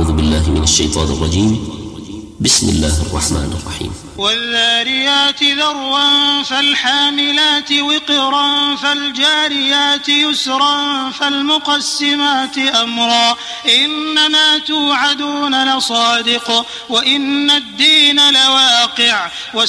أعوذ بالله من الشيطان الرجيم. بسم الله الرحمن الرحيم. والذاريات ذروا فالحاملات وقرا فالجاريات يسرا فالمقسمات أمرا إنما توعدون لصادق وإن الدين لواقع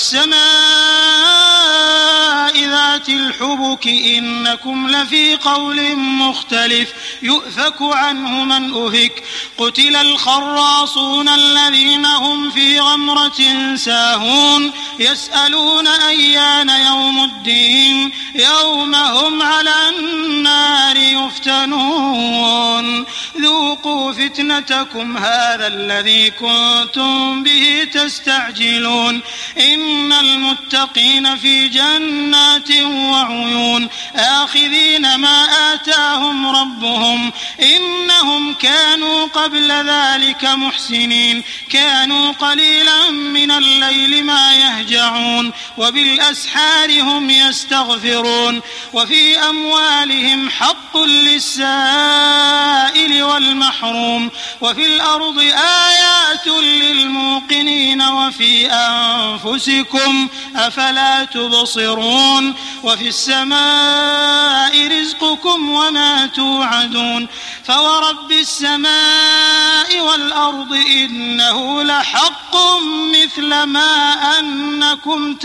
والسماء ذات الحبك إنكم لفي قول مختلف يؤفك عنه من أفك قتل الخراصون الذين هم في غمرة ساهون يسألون أيان يوم الدين يوم هم على النار يفتنون ذوقوا فتنتكم هذا الذي كنتم به تستعجلون إن المتقين في جنات وعيون آخذين ما آتاهم ربهم إنهم كانوا قبل ذلك محسنين كانوا قليلا من الليل ما يهجعون وبالأسحار هم يستغفرون وفي أموالهم حق للسائل والمحروم وفي الأرض آيات للموقنين وفي أنفسكم أفلا تبصرون وفي السماء رزقكم وما توعدون فورب السماء والأرض إنه لحق مثل ما أنكم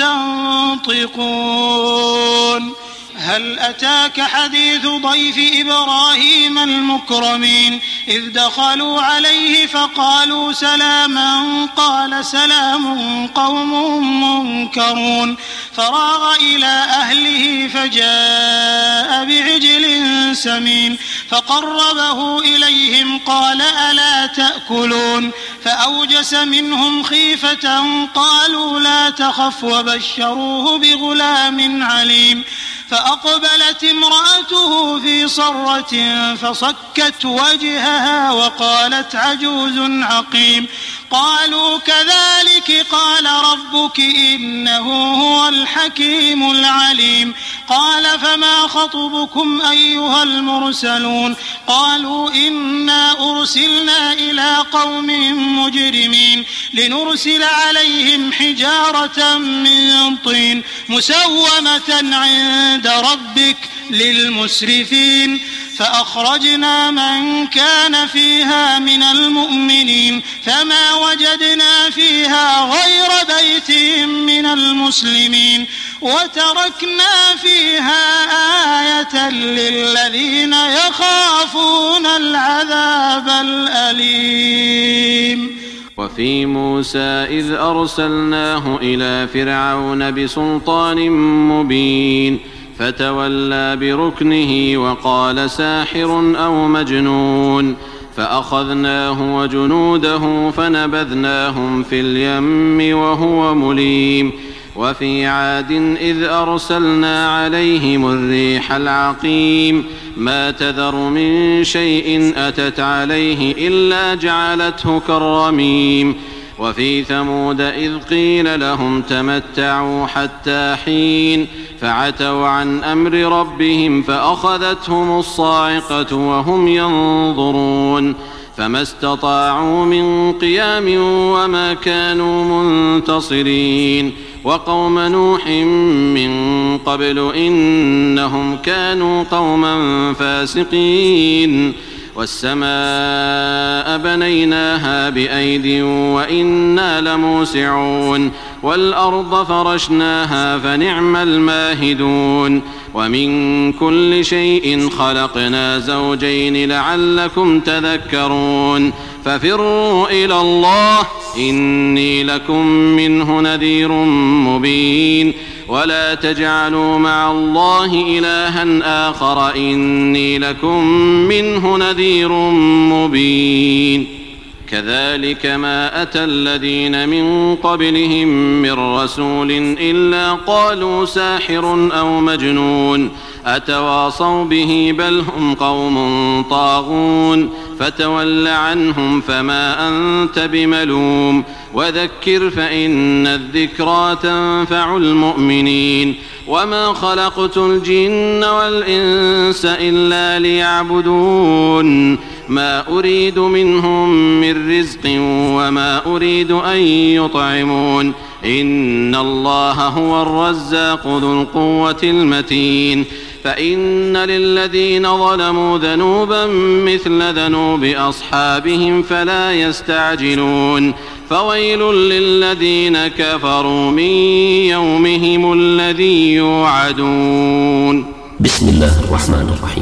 تنطقون هل أتاك حديث ضيف إبراهيم المكرمين إذ دخلوا عليه فقالوا سلاما قال سلام قوم منكرون فراغ إلى أهله فجاء بعجل سمين فقربه إليهم قال ألا تأكلون فأوجس منهم خيفة قالوا لا تخف وبشروه بغلام عليم فأقبلت امرأته في صرة فصكت وجهها وقالت عجوز عقيم قالوا كذلك قال ربك إنه هو الحكيم العليم قال فما خطبكم أيها المرسلون قالوا إنا أرسلنا إلى قوم مجرمين لنرسل عليهم حجارة من طين مسومة عند ربك للمسرفين فأخرجنا من كان فيها من المؤمنين فما وجدنا فيها غير بيت من المسلمين وتركنا فيها آية للذين يخافون العذاب الأليم. وفي موسى إذ أرسلناه إلى فرعون بسلطان مبين فتولى بركنه وقال ساحر أو مجنون فأخذناه وجنوده فنبذناهم في اليم وهو مليم. وفي عاد إذ أرسلنا عليهم الريح العقيم ما تذر من شيء أتت عليه إلا جعلته كالرميم. وفي ثمود إذ قيل لهم تمتعوا حتى حين فعتوا عن أمر ربهم فأخذتهم الصاعقة وهم ينظرون فما استطاعوا من قيام وما كانوا منتصرين. وقوم نوح من قبل إنهم كانوا قوما فاسقين. والسماء بنيناها بأيد وإنا لموسعون والأرض فرشناها فنعم الماهدون. ومن كل شيء خلقنا زوجين لعلكم تذكرون ففروا إلى الله إني لكم منه نذير مبين. ولا تجعلوا مع الله إلها آخر إني لكم منه نذير مبين. كذلك ما أتى الذين من قبلهم من رسول إلا قالوا ساحر أو مجنون أتواصوا به بل هم قوم طاغون فتول عنهم فما أنت بملوم وذكر فإن الذكرى تنفع المؤمنين. وما خلقت الجن والإنس إلا ليعبدون ما أريد منهم من رزق وما أريد أن يطعمون إن الله هو الرزاق ذو القوة المتين فإن للذين ظلموا ذنوبا مثل ذنوب أصحابهم فلا يستعجلون فويل للذين كفروا من يومهم الذي يوعدون. بسم الله الرحمن الرحيم.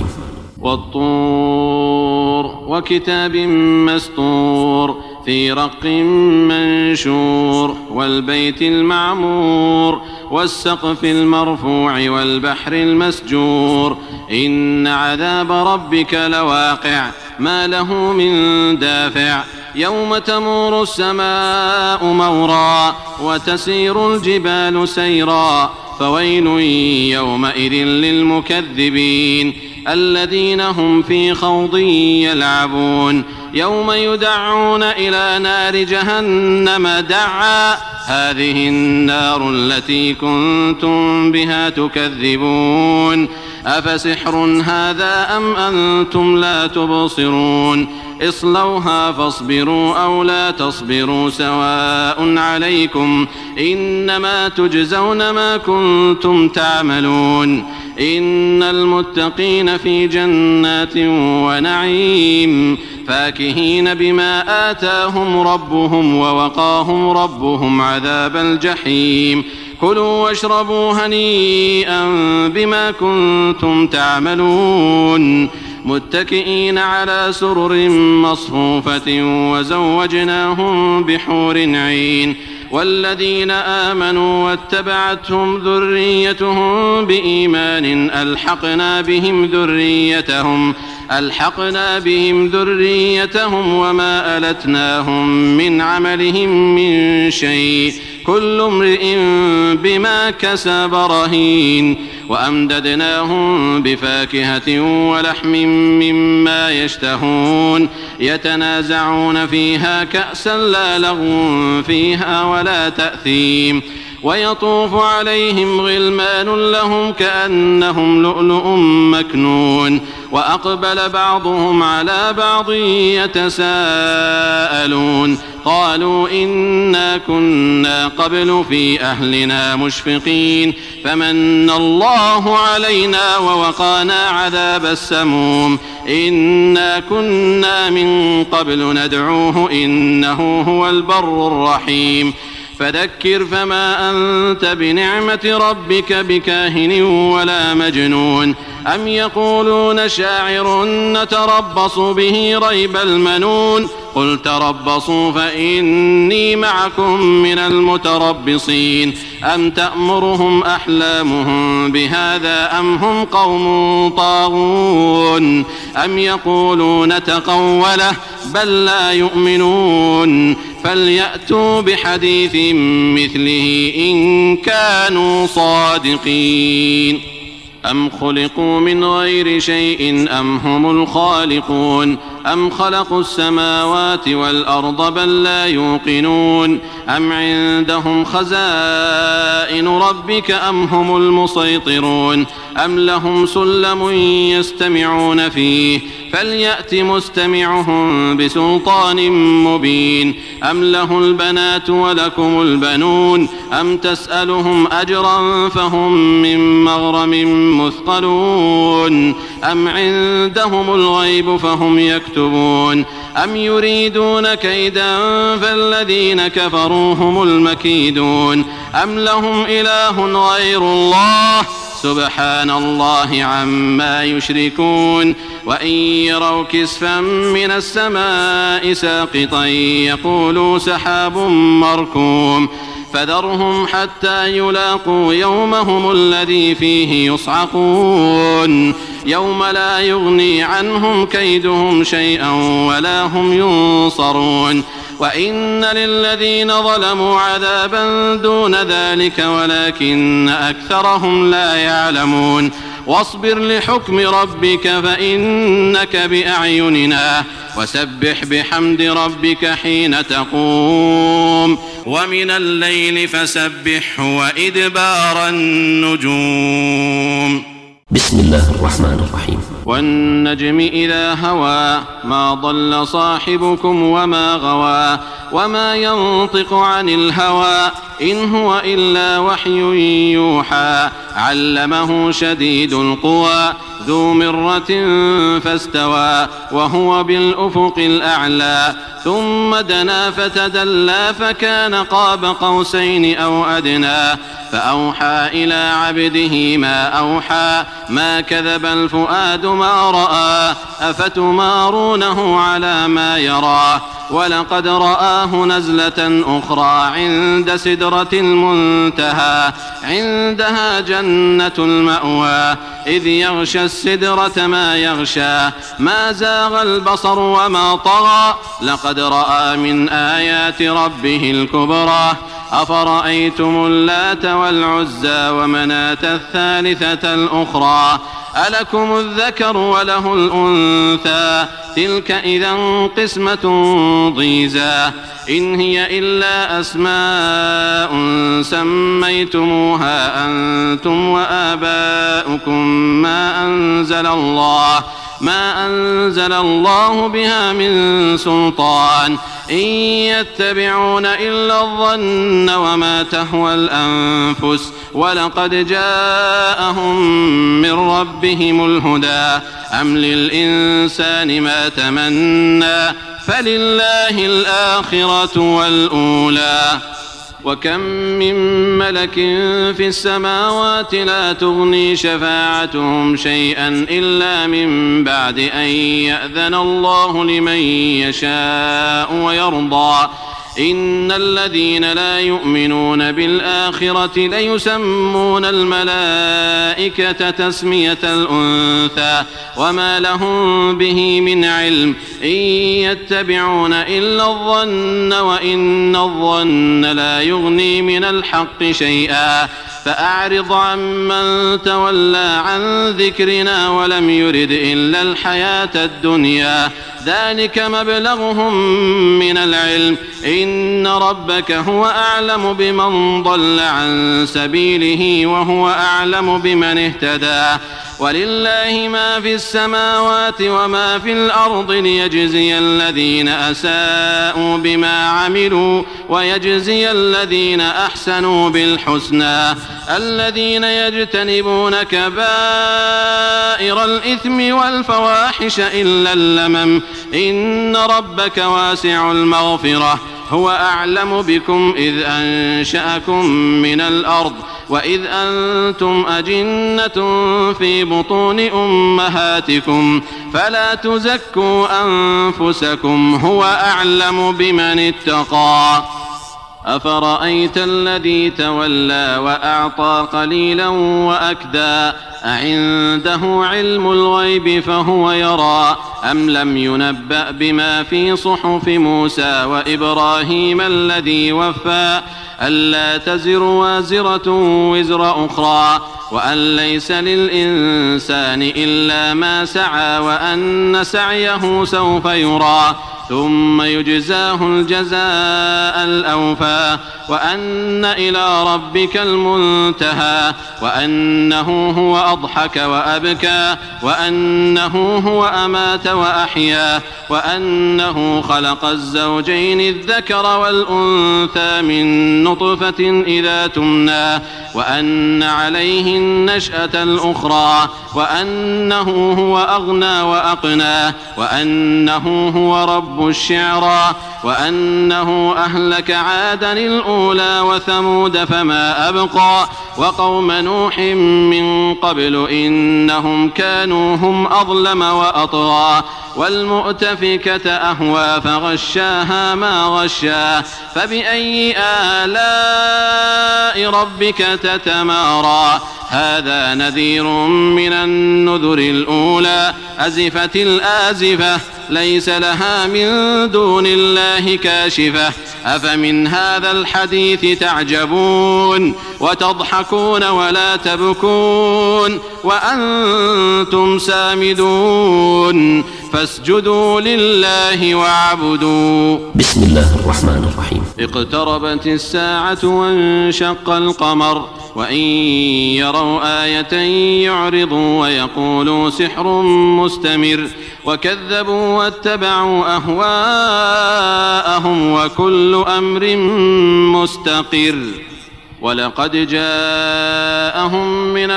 والطور وكتاب مسطور في رق منشور والبيت المعمور والسقف المرفوع والبحر المسجور إن عذاب ربك لواقع ما له من دافع يوم تمور السماء مورا وتسير الجبال سيرا فويل يومئذ للمكذبين الذين هم في خوض يلعبون يوم يدعون إلى نار جهنم دعا هذه النار التي كنتم بها تكذبون أفسحر هذا أم أنتم لا تبصرون اصلوها فاصبروا أو لا تصبروا سواء عليكم إنما تجزون ما كنتم تعملون إن المتقين في جنات ونعيم فاكهين بما آتاهم ربهم ووقاهم ربهم عذاب الجحيم كلوا واشربوا هنيئا بما كنتم تعملون متكئين على سرر مصفوفة وزوجناهم بحور عين والذين آمنوا واتبعتهم ذريتهم بإيمان ألحقنا بهم ذريتهم وما ألتناهم من عملهم من شيء كل امرئ بما كسب رهين وأمددناهم بفاكهة ولحم مما يشتهون يتنازعون فيها كأسا لا لغو فيها ولا تأثيم ويطوف عليهم غلمان لهم كأنهم لؤلؤ مكنون وأقبل بعضهم على بعض يتساءلون قالوا إنا كنا قبل في أهلنا مشفقين فمن الله علينا ووقانا عذاب السموم إنا كنا من قبل ندعوه إنه هو البر الرحيم فذكر فما أنت بنعمة ربك بكاهن ولا مجنون أم يقولون شاعر نتربص به ريب المنون قل تربصوا فإني معكم من المتربصين أم تأمرهم أحلامهم بهذا أم هم قوم طاغون أم يقولون تقوله بل لا يؤمنون فليأتوا بحديث مثله إن كانوا صادقين أم خلقوا من غير شيء أم هم الخالقون أم خلقوا السماوات والأرض بل لا يوقنون أم عندهم خزائن ربك أم هم المسيطرون أم لهم سلم يستمعون فيه فليأت مستمعهم بسلطان مبين أم له البنات ولكم البنون أم تسألهم أجرا فهم من مغرم مثقلون أم عندهم الغيب فهم يكتبون أم يريدون كيدا فالذين كفروا هم المكيدون أم لهم إله غير الله سبحان الله عما يشركون وإن يروا كسفا من السماء ساقطا يقولوا سحاب مركوم فذرهم حتى يلاقوا يومهم الذي فيه يصعقون يوم لا يغني عنهم كيدهم شيئا ولا هم ينصرون وإن للذين ظلموا عذابا دون ذلك ولكن أكثرهم لا يعلمون واصبر لحكم ربك فإنك بأعيننا وسبح بحمد ربك حين تقوم ومن الليل فسبحه وإدبار النجوم بسم الله الرحمن الرحيم. والنجم إذا هوى ما ضل صاحبكم وما غوى وما ينطق عن الهوى إن هو إلا وحي يوحى علمه شديد القوى ذو مرة فاستوى وهو بالأفق الأعلى ثم دنا فتدلى فكان قاب قوسين أو أدنى فأوحى إلى عبده ما أوحى ما كذب الفؤاد ما رأى أفتمارونه على ما يرى ولقد رآه نزلة أخرى عند سدرة المنتهى عندها جنة المأوى إذ يغشى السدرة ما يغشى ما زاغ البصر وما طغى لقد رأى من آيات ربه الكبرى أفرأيتم اللات والعزى ومناة الثالثة الأخرى ألكم الذكر وله الأنثى تلك إذا قسمة ضيزى إن هي إلا أسماء سميتموها أنتم وآباؤكم ما أنزل الله بها من سلطان إن يتبعون إلا الظن وما تهوى الأنفس ولقد جاءهم من ربهم الهدى أم للإنسان ما تمنى فلله الآخرة والأولى وكم من ملك في السماوات لا تغني شفاعتهم شيئا إلا من بعد أن يأذن الله لمن يشاء ويرضى إن الذين لا يؤمنون بالآخرة ليسمون الملائكة تسمية الأنثى وما لهم به من علم إن يتبعون إلا الظن وإن الظن لا يغني من الحق شيئا فأعرض عمن تولى عن ذكرنا ولم يرد إلا الحياة الدنيا ذلك مبلغهم من العلم إن ربك هو أعلم بمن ضل عن سبيله وهو أعلم بمن اهتدى ولله ما في السماوات وما في الأرض ليجزي الذين أساءوا بما عملوا ويجزي الذين أحسنوا بالحسنى الذين يجتنبون كبائر الإثم والفواحش إلا اللمم إن ربك واسع المغفرة هو أعلم بكم إذ أنشأكم من الأرض وإذ أنتم أجنة في بطون أمهاتكم فلا تزكوا أنفسكم هو أعلم بمن اتقى أفرأيت الذي تولى وأعطى قليلا وأكدى أعنده علم الغيب فهو يرى أم لم ينبأ بما في صحف موسى وإبراهيم الذي وفى ألا تزر وازرة وزر أخرى وأن ليس للإنسان إلا ما سعى وأن سعيه سوف يرى ثم يجزاه الجزاء الأوفى وأن إلى ربك المنتهى وأنه هو أضحك وأبكى وأنه هو أمات وأحيا وأنه خلق الزوجين الذكر والأنثى من نطفة إذا تمنى وأن عليه النشأة الأخرى وأنه هو أغنى وأقنى وأنه هو رب الشعرى وأنه أهلك عادا الأولى وثمود فما أبقى وقوم نوح من قبل إنهم كانوا هم أظلم وأطغى والمؤتفكة أهوى فغشاها ما غشا فبأي آلاء ربك تتمارى هذا نذير من النذر الأولى أزفت الآزفة ليس لها من دون الله كاشفة أفمن هذا الحديث تعجبون وتضحكون ولا تبكون وأنتم سامدون فاسجدوا لله واعبدوا. بسم الله الرحمن الرحيم. اقتربت الساعة وانشق القمر وإن يروا آية يعرضوا ويقولوا سحر مستمر وكذبوا واتبعوا أهواءهم وكل أمر مستقر. ولقد جاءهم من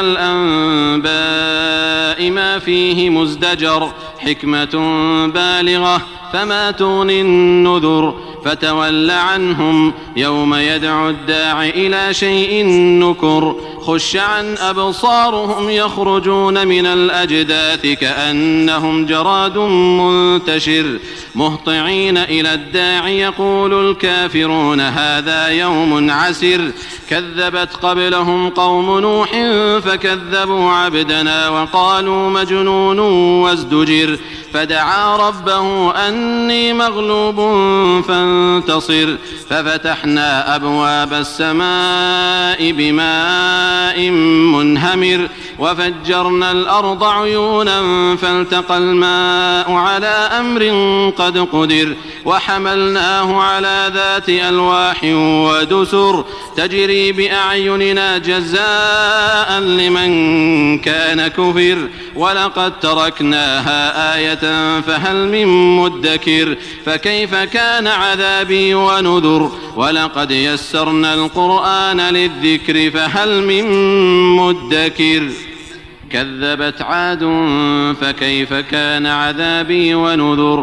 الأنباء ما فيه مزدجر حكمة بالغة فما تغني النذر فتول عنهم يوم يدعو الداع إلى شيء نكر خش عن أبصارهم يخرجون من الأجداث كأنهم جراد منتشر مهطعين إلى الداع يقول الكافرون هذا يوم عسر كذبت قبلهم قوم نوح فكذبوا عبدنا وقالوا مجنون وازدجر فدعا ربه أني مغلوب فانتصر ففتحنا أبواب السماء بماء منهمر وفجرنا الأرض عيونا فالتقى الماء على أمر قد قدر وحملناه على ذات ألواح ودسر تجري بأعيننا جزاء لمن كان كفر ولقد تركناها آية فهل من مدكر فكيف كان عذابي ونذر ولقد يسرنا القرآن للذكر فهل من مدكر. كذبت عاد فكيف كان عذابي ونذر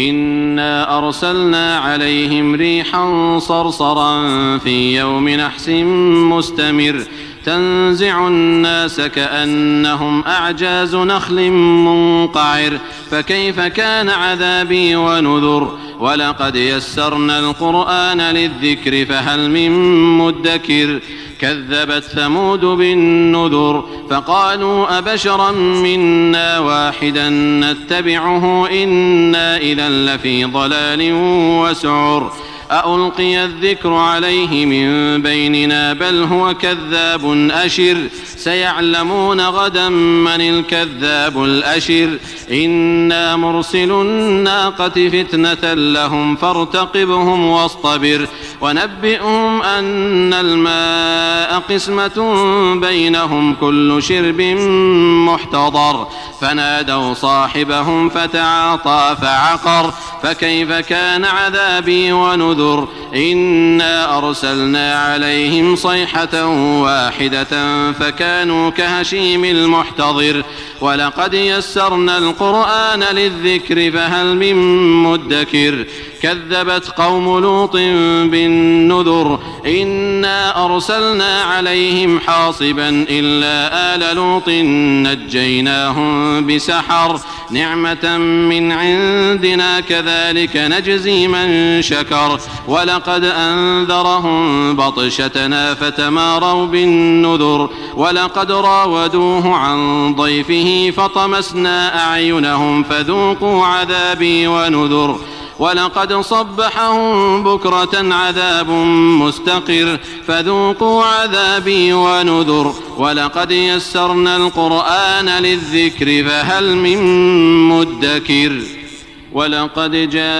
إنا أرسلنا عليهم ريحا صرصرا في يوم نحس مستمر تنزع الناس كأنهم أعجاز نخل منقعر فكيف كان عذابي ونذر ولقد يسرنا القرآن للذكر فهل من مدكر. كذبت ثمود بالنذر فقالوا أبشرا منا واحدا نتبعه إنا إذا لفي ضلال وسعر أألقي الذكر عليه من بيننا بل هو كذاب أشر سيعلمون غدا من الكذاب الأشر إنا مرسل الناقة فتنة لهم فارتقبهم واصطبر ونبئهم أن الماء قسمة بينهم كل شرب محتضر فنادوا صاحبهم فتعاطى فعقر فكيف كان عذابي ونذر إنا أرسلنا عليهم صيحة واحدة فكانوا كهشيم المحتضر ولقد يسرنا القرآن للذكر فهل من مدكر. كذبت قوم لوط بالنذر إنا أرسلنا عليهم حاصبا إلا آل لوط نجيناهم بسحر نعمة من عندنا كذلك نجزي من شكر ولقد أنذرهم بطشتنا فتماروا بالنذر ولقد راودوه عن ضيفه فطمسنا أعينهم فذوقوا عذابي ونذر ولقد صبحهم بكرة عذاب مستقر فذوقوا عذابي ونذر ولقد يسرنا القرآن للذكر فهل من مدكر. ولقد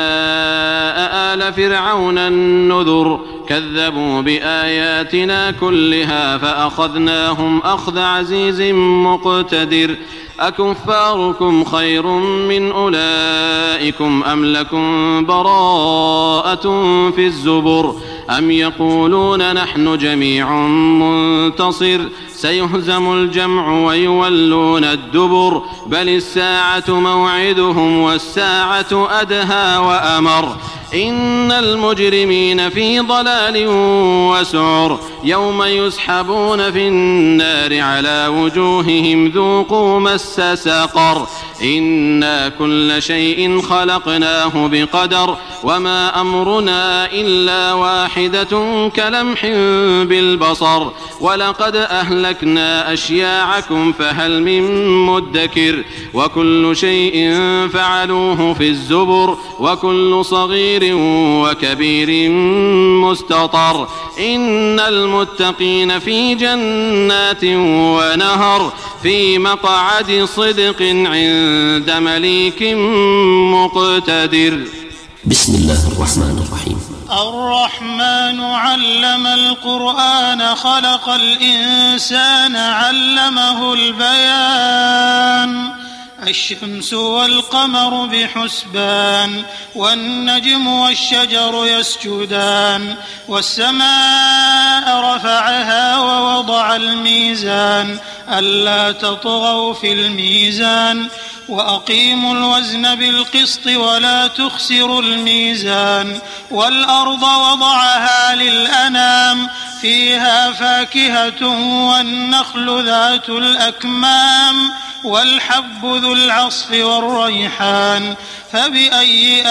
جاء آل فرعون النذر كذبوا بآياتنا كلها فأخذناهم أخذ عزيز مقتدر أكفاركم خير من أولئكم أم لكم براءة في الزبر أم يقولون نحن جميع منتصر سيهزم الجمع ويولون الدبر بل الساعة موعدهم والساعة أدهى وأمر إن المجرمين في ضلال وسعر يوم يسحبون في النار على وجوههم ذوقوا مس سقر إنا كل شيء خلقناه بقدر وما أمرنا إلا واحدة كلمح بالبصر ولقد أهلكنا أشياعكم فهل من مدكر وكل شيء فعلوه في الزبر وكل صغير وكبير مستطر إن المتقين في جنات ونهر في مقعد صدق عند مليك مقتدر. بسم الله الرحمن الرحيم. الرحمن علم القرآن خلق الإنسان علمه البيان الشمس والقمر بحسبان والنجم والشجر يسجدان والسماء رفعها ووضع الميزان ألا تطغوا في الميزان وأقيموا الوزن بالقسط ولا تخسروا الميزان والأرض وضعها للأنام فيها فاكهة والنخل ذات الأكمام والحب ذو العصف والريحان فبأي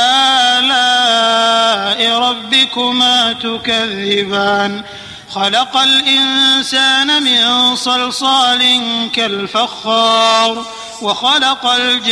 آلاء ربكما تكذبان خلق الإنسان من صلصال كالفخار وخلق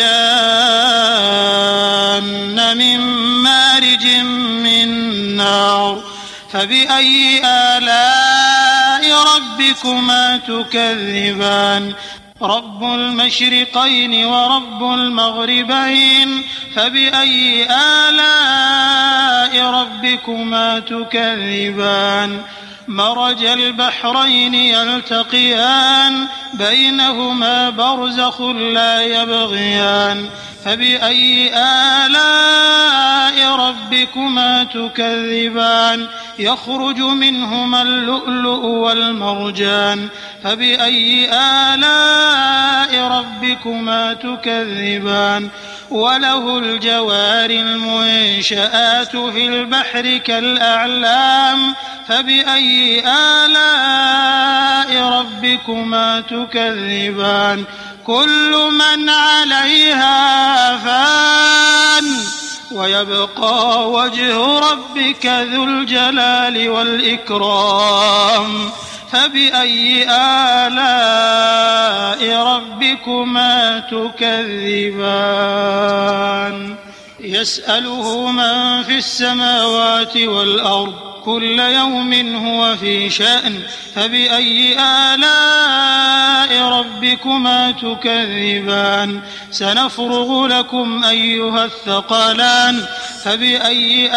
الجان من مارج من نار فبأي آلاء ربكما تكذبان رب المشرقين ورب المغربين فبأي آلاء ربكما تكذبان مرج البحرين يلتقيان بينهما برزخ لا يبغيان فبأي آلاء ربكما تكذبان يخرج منهما اللؤلؤ والمرجان فبأي آلاء ربكما تكذبان وله الجوار المنشآت في البحر كالأعلام فبأي آلاء ربكما تكذبان كل من عليها فان ويبقى وجه ربك ذو الجلال والإكرام فبأي آلاء ربكما تكذبان يسأله من في السماوات والأرض كل يوم هو في شأن فبأي آلاء ربكما تكذبان سنفرغ لكم أيها الثقلان فبأي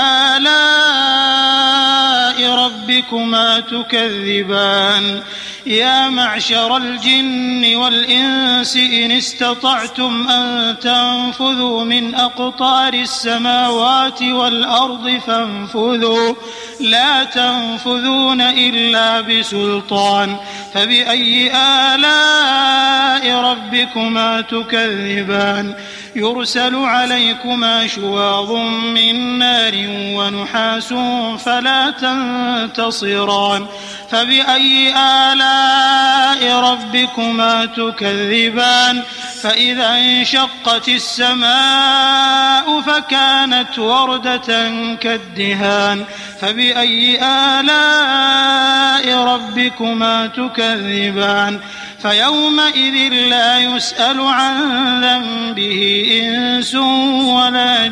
آلاء ربكما تكذبان يا معشر الجن والإنس إن استطعتم أن تنفذوا من أقطار السماوات والأرض فانفذوا لا تنفذون إلا بسلطان فبأي آلاء ربكما تكذبان يرسل عليكما شواظ من نار ونحاس فلا تنتصران فبأي آلاء ربكما تكذبان فإذا انشقت السماء فكانت وردة كالدهان فبأي آلاء ربكما تكذبان فيومئذ لا يسأل عن ذنبه إنس ولا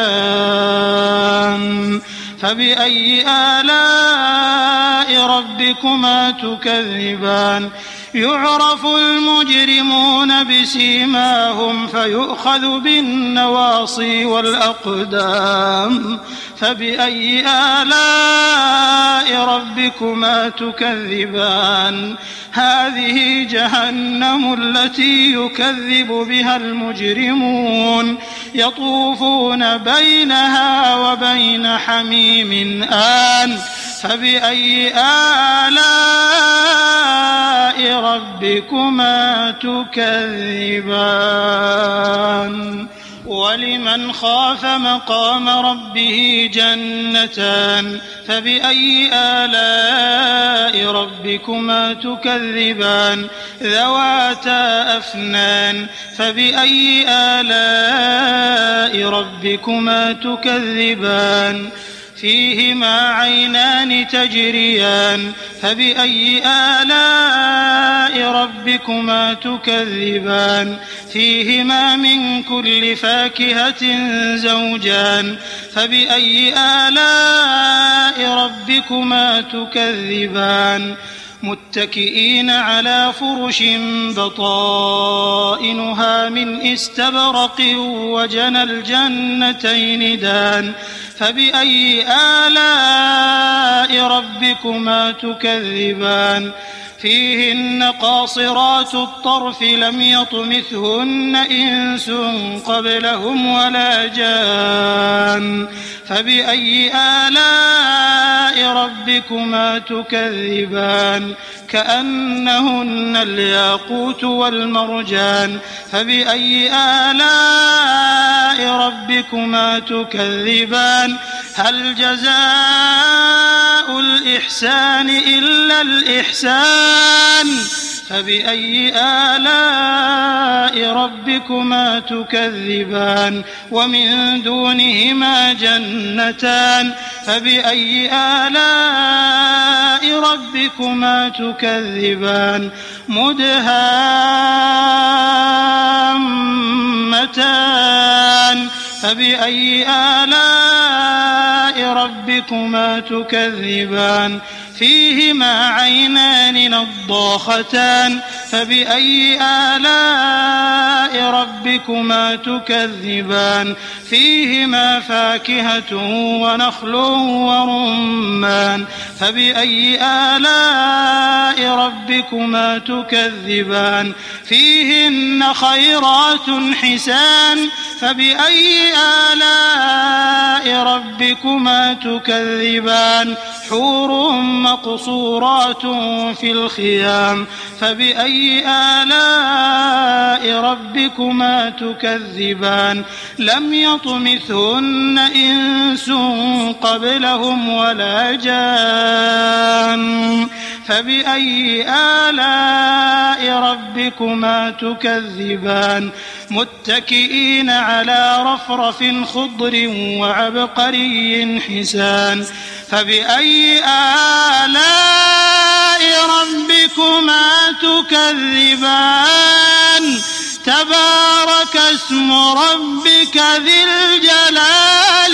جان فبأي آلاء ربكما تكذبان يعرف المجرمون بسيماهم فيؤخذ بالنواصي والأقدام فبأي آلاء ربكما تكذبان هذه جهنم التي يكذب بها المجرمون يطوفون بينها وبين حميم آن فبأي آلاء ربكما تكذبان ولمن خاف مقام ربه جنتان فبأي آلاء ربكما تكذبان ذواتا أفنان فبأي آلاء ربكما تكذبان فيهما عينان تجريان فبأي آلاء ربكما تكذبان فيهما من كل فاكهة زوجان فبأي آلاء ربكما تكذبان متكئين على فرش بطائنها من استبرق وجنى الجنتين دان فبأي آلاء ربكما تكذبان فيهن قاصرات الطرف لم يطمثهن إنس قبلهم ولا جان فبأي آلاء ربكما تكذبان كأنهن الياقوت والمرجان فبأي آلاء ربكما تكذبان هل جزاء الإحسان إلا الإحسان فبأي آلاء ربكما تكذبان ومن دونهما جنتان فبأي آلاء ربكما تكذبان مدهامتان فبأي آلاء ربكما تكذبان فيهما عينان نضاختان فبأي آلاء ربكما تكذبان فيهما فاكهة ونخل ورمان فبأي آلاء ربكما تكذبان فيهن خيرات حسان فبأي آلاء ربكما تكذبان حور مقصورات في الخيام فبأي آلاء ربكما تكذبان لم يطمثهن إنس قبلهم ولا جان فبأي آلاء ربكما تكذبان متكئين على رفرف خضر وعبقري حسان فبأي آلاء ربكما تكذبان تبارك اسم ربك ذي الجلال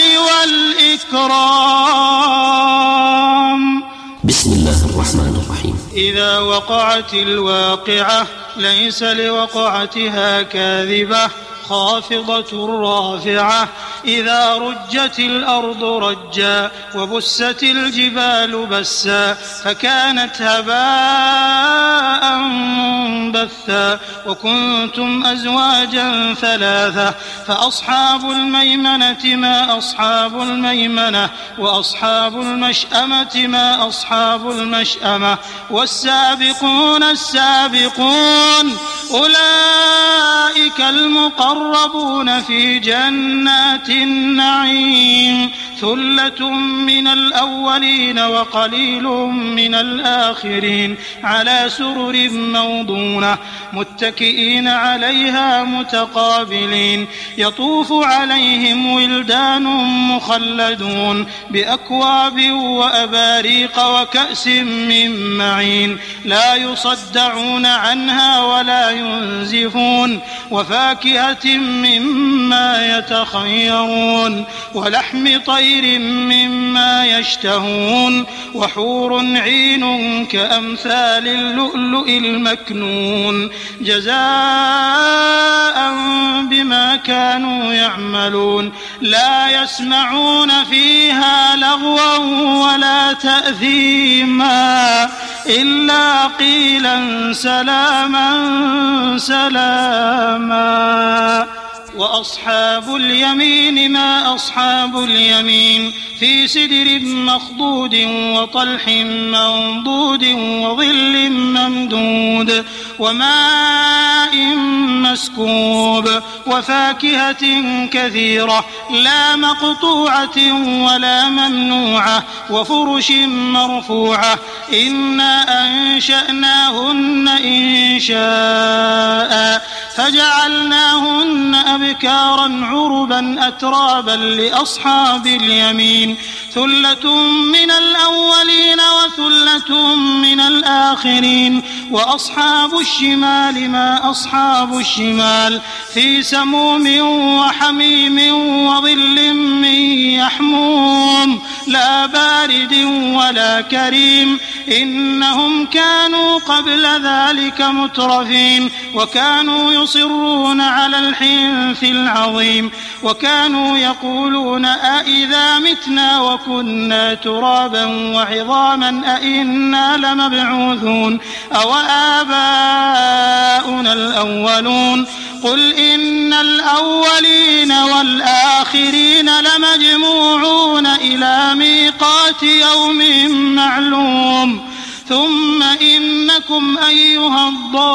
والإكرام بسم الله الرحمن الرحيم إذا وقعت الواقعة ليس لوقعتها كاذبة خافضة رافعة إذا رجت الأرض رجا وبست الجبال بسا فكانت هباء منبثا وكنتم أزواجا ثلاثة فأصحاب الميمنة ما أصحاب الميمنة وأصحاب المشأمة ما أصحاب المشأمة والسابقون السابقون أولئك المقربون في جنات النعيم ثلة من الأولين وقليل من الآخرين على سرر موضونة متكئين عليها متقابلين يطوف عليهم ولدان مخلدون بأكواب وأباريق وكأس من معين لا يصدعون عنها ولا ينزفون وفاكهة مما يتخيرون ولحم طير مما يشتهون وحور عين كأمثال اللؤلؤ المكنون جزاء بما كانوا يعملون لا يسمعون فيها لغوا ولا تأثيما إلا قيلا سلاما سلاما وأصحاب اليمين ما أصحاب اليمين في سدر مخضود وطلح منضود وظل ممدود وماء مسكوب وفاكهة كثيرة لا مقطوعة ولا ممنوعة وفرش مرفوعة إنا أنشأناهن إنشاء فجعلناهن أبكارا عربا أترابا لأصحاب اليمين ثلة من الأولين وثلة من الآخرين وأصحاب الشمال ما أصحاب الشمال في سموم وحميم وظل من يحموم لا بارد ولا كريم إنهم كانوا قبل ذلك مترفين وكانوا يصرون على الحنث العظيم وكانوا يقولون أئذا متنا وكنا ترابا وعظاما أئنا لمبعوثون أو آباؤنا الأولون قل إن الأولين والآخرين لمجموعون إلى ميقات يوم معلوم ثم إنكم أيها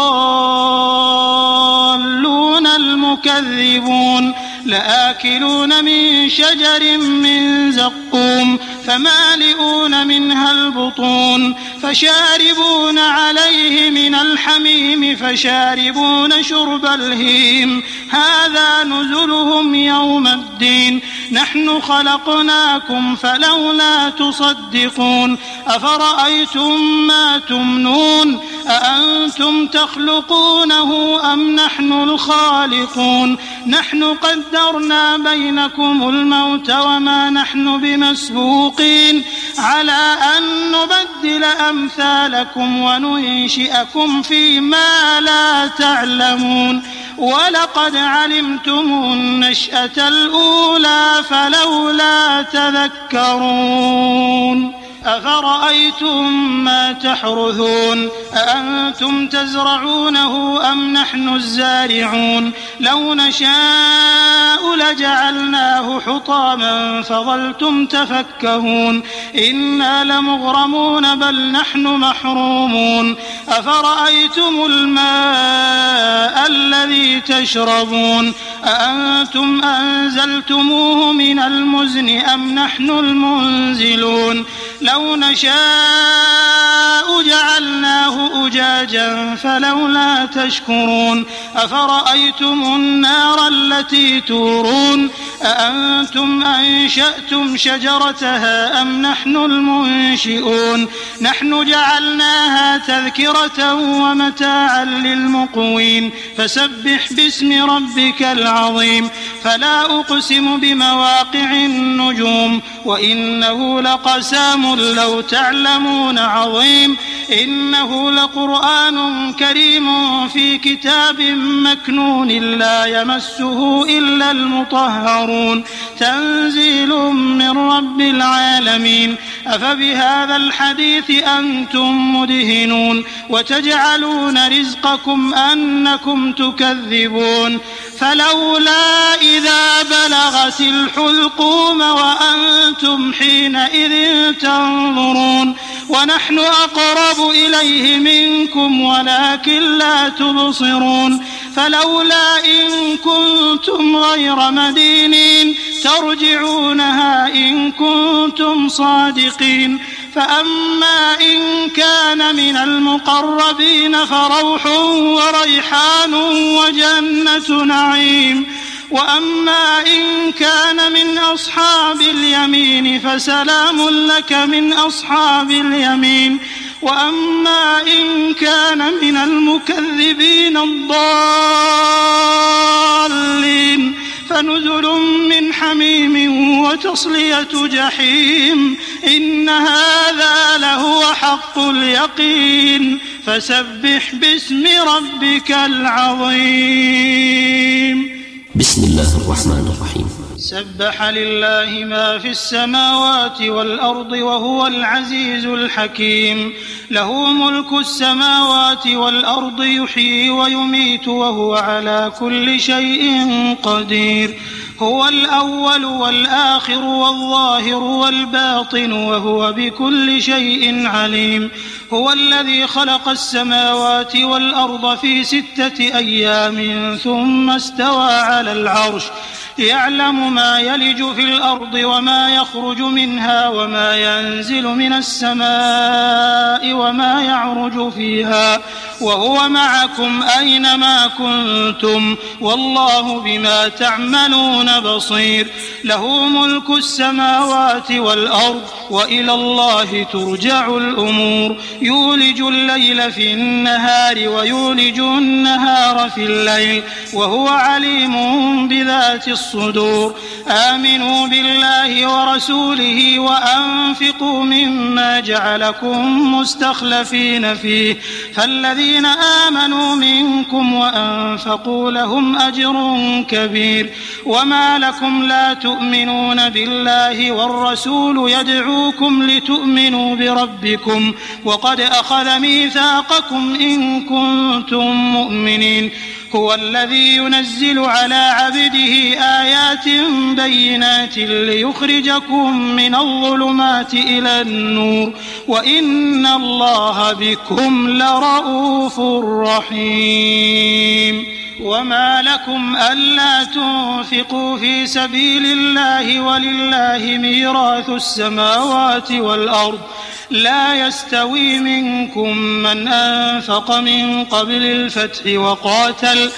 الضالون المكذبون لآكلون من شجر من زقوم فمالئون منها البطون فشاربون عليه من الحميم فشاربون شرب الهيم هذا نزلهم يوم الدين نحن خلقناكم فلولا تصدقون أفرأيتم ما تمنون أأنتم تخلقونه أم نحن الخالقون نحن قدرنا بينكم الموت وما نحن بمسبوقين على أن نبدل أمثالكم وننشئكم فيما لا تعلمون ولقد علمتم النشأة الأولى فلولا تذكرون أفرأيتم ما تحرثون أأنتم تزرعونه أم نحن الزارعون لو نشاء لجعلناه حطاما فظلتم تفكهون إنا لمغرمون بل نحن محرومون أفرأيتم الماء الذي تشربون أأنتم أنزلتموه من المزن أم نحن المنزلون لو نشاء جعلناه أجاجا فلولا تشكرون أفرأيتم النار التي تورون أأنتم أنشأتم شجرتها أم نحن المنشئون نحن جعلناها تذكرة ومتاعا للمقوين فسبح باسم ربك العظيم فلا أقسم بمواقع النجوم وإنه لقسام لو تعلمون عظيم إنه لقرآن كريم في كتاب مكنون لا يمسه إلا المطهرون تنزيل من رب العالمين أفبهذا الحديث أنتم مدهنون وتجعلون رزقكم أنكم تكذبون فلولا إذا بلغت الحلقوم وأنتم حينئذ تنظرون ونحن أقرب إليه منكم ولكن لا تبصرون فلولا إن كنتم غير مدينين ترجعونها إن كنتم صادقين فأما إن كان من المقربين فروح وريحان وجنة نعيم وأما إن كان من أصحاب اليمين فسلام لك من أصحاب اليمين وأما إن كان من المكذبين الضالين فنزل من حميم وتصلية جحيم إن هذا لهو حق اليقين فسبح باسم ربك العظيم بسم الله الرحمن الرحيم سبح لله ما في السماوات والأرض وهو العزيز الحكيم له ملك السماوات والأرض يحيي ويميت وهو على كل شيء قدير هو الأول والآخر والظاهر والباطن وهو بكل شيء عليم هو الذي خلق السماوات والأرض في 6 أيام ثم استوى على العرش يعلم ما يلج في الأرض وما يخرج منها وما ينزل من السماء وما يعرج فيها وهو معكم أينما كنتم والله بما تعملون بصير. له ملك السماوات والأرض وإلى الله ترجع الأمور. يولج الليل في النهار ويولج النهار في الليل وهو عليم بذات الصدور. آمنوا بالله ورسوله وأنفقوا مما جعلكم مستخلفين فيه فالذين آمنوا منكم وأنفقوا لهم أجر كبير. وما لكم لا تؤمنون بالله والرسول يدعوكم لتؤمنوا بربكم وقد أخذ ميثاقكم إن كنتم مؤمنين. هو الذي ينزل على عبده آيات بينات ليخرجكم من الظلمات إلى النور وإن الله بكم لرءوف رحيم. وما لكم ألا تنفقوا في سبيل الله ولله ميراث السماوات والأرض لا يستوي منكم من أنفق من قبل الفتح وقاتل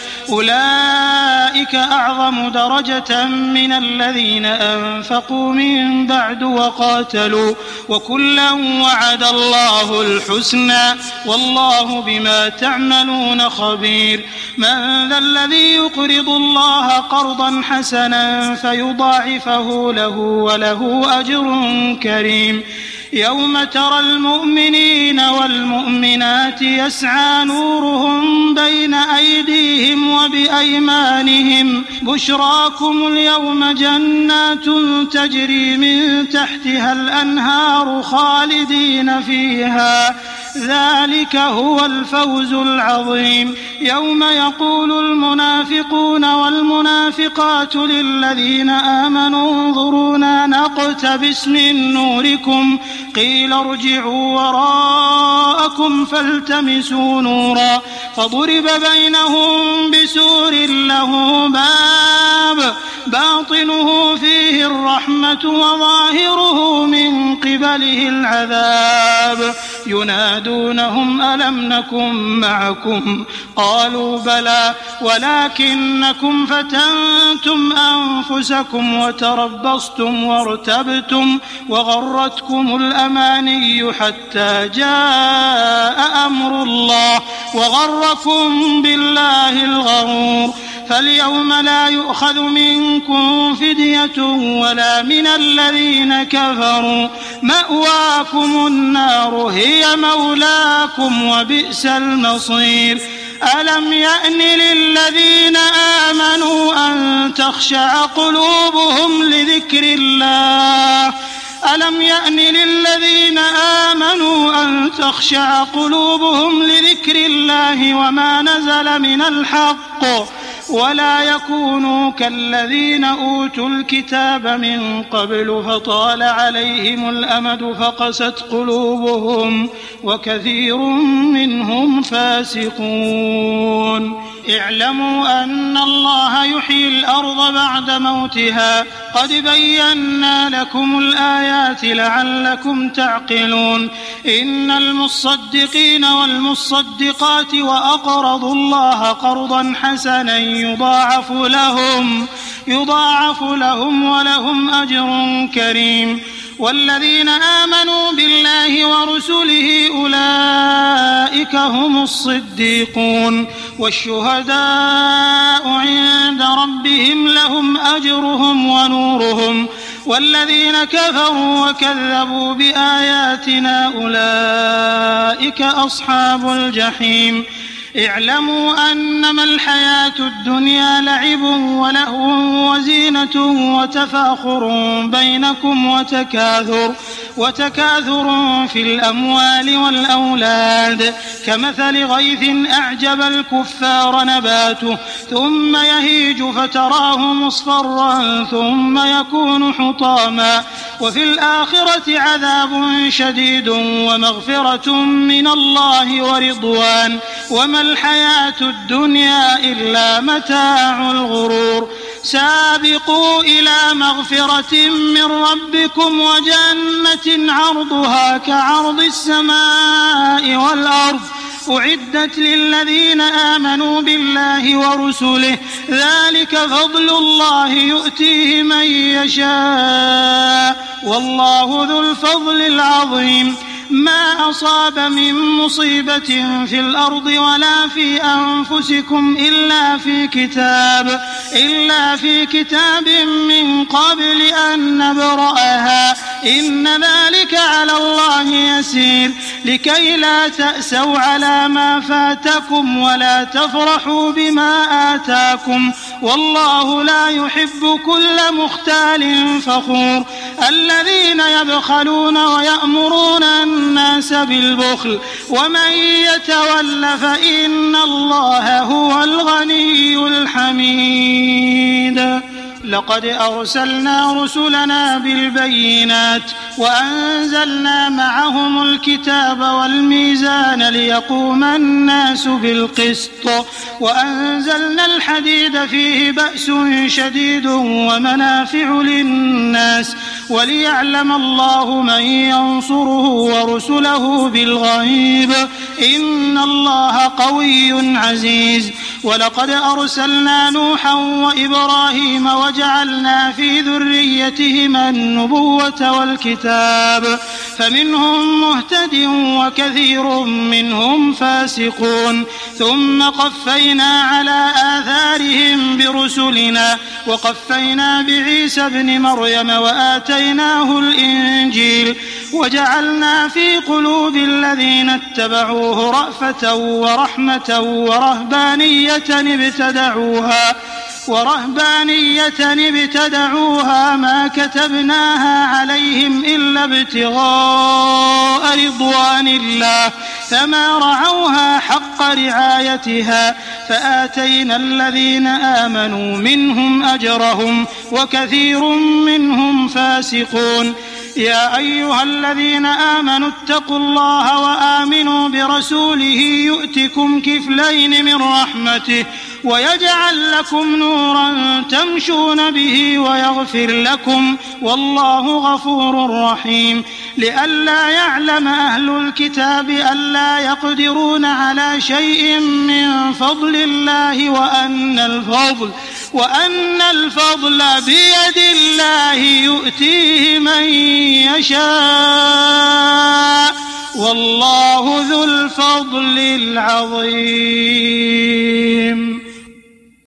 أولئك أعظم درجة من الذين أنفقوا من بعد وقاتلوا وكلا وعد الله الحسنى والله بما تعملون خبير. من ذا الذي يقرض الله قرضا حسنا فيضاعفه له وله أجر كريم. يوم ترى المؤمنين والمؤمنات يسعى نورهم بين أيديهم وبأيمانهم بشراكم اليوم جنات تجري من تحتها الأنهار خالدين فيها ذلك هو الفوز العظيم. يوم يقول المنافقون والمنافقات للذين آمنوا انظرونا نقتبس من نوركم قيل ارجعوا وراءكم فالتمسوا نورا فضرب بينهم بسور له باب باطنه فيه الرحمة وظاهره من قبله العذاب ينادونهم ألم نكن معكم قالوا بلى ولكنكم فتنتم أنفسكم وتربصتم وارتبتم وغرتكم الأماني حتى جاء أمر الله وغركم بالله الغرور. فاليوم لا يؤخذ منكم فدية ولا من الذين كفروا مأواكم النار هي مولاكم وبئس المصير. ألم يأن للذين آمنوا أن تخشع قلوبهم لذكر الله ألم يأن للذين آمنوا أن تخشع قلوبهم لذكر الله وما نزل من الحق ولا يكونوا كالذين أوتوا الكتاب من قبل فطال عليهم الأمد فقست قلوبهم وكثير منهم فاسقون. اعلموا أن الله يحيي الأرض بعد موتها قد بينا لكم الآيات لعلكم تعقلون. إن المصدقين والمصدقات وأقرضوا الله قرضا حسنا يضاعف لهم ولهم أجر كريم. والذين آمنوا بالله ورسله أولئك هم الصديقون والشهداء عند ربهم لهم أجرهم ونورهم. والذين كفروا وكذبوا بآياتنا أولئك أصحاب الجحيم. اعلموا أنما الحياة الدنيا لعب ولهو وزينة وتفاخر بينكم وتكاثر في الأموال والأولاد كمثل غيث أعجب الكفار نباته ثم يهيج فتراه مصفرا ثم يكون حطاما وفي الآخرة عذاب شديد ومغفرة من الله ورضوان وما الحياة الدنيا إلا متاع الغرور. سابقوا إلى مغفرة من ربكم وجنة عرضها كعرض السماء والأرض أعدت للذين آمنوا بالله ورسله ذلك فضل الله يؤتيه من يشاء والله ذو الفضل العظيم ما أصاب من مصيبة في الأرض ولا في أنفسكم إلا في كتاب من قبل أن نبرأها إن ذلك على الله يسير لكي لا تأسوا على ما فاتكم ولا تفرحوا بما آتاكم والله لا يحب كل مختال فخور الذين يبخلون ويأمرون الناس بالبخل ومن يتول فإن الله هو الغني الحميد لقد أرسلنا رسلنا بالبينات وأنزلنا معهم الكتاب والميزان ليقوم الناس بالقسط وأنزلنا الحديد فيه بأس شديد ومنافع للناس وليعلم الله من ينصره ورسله بالغيب إن الله قوي عزيز ولقد أرسلنا نوحا وإبراهيم وجعلنا في ذريتهما النبوة والكتاب فمنهم مهتد وكثير منهم فاسقون ثم قفينا على آثارهم برسلنا وقفينا بعيسى ابن مريم وآتيناه الإنجيل وجعلنا في قلوب الذين اتبعوه رأفة ورحمة ورهبانية ابتدعوها ما كتبناها عليهم إلا ابتغاء رضوان الله فما رعوها حق رعايتها فآتينا الذين آمنوا منهم أجرهم وكثير منهم فاسقون يا أيها الذين آمنوا اتقوا الله وآمنوا برسوله يؤتكم كفلين من رحمته ويجعل لكم نورا تمشون به ويغفر لكم والله غفور رحيم لئلا يعلم أهل الكتاب ألا يقدرون على شيء من فضل الله وأن الفضل بيد الله يؤتيه من يشاء والله ذو الفضل العظيم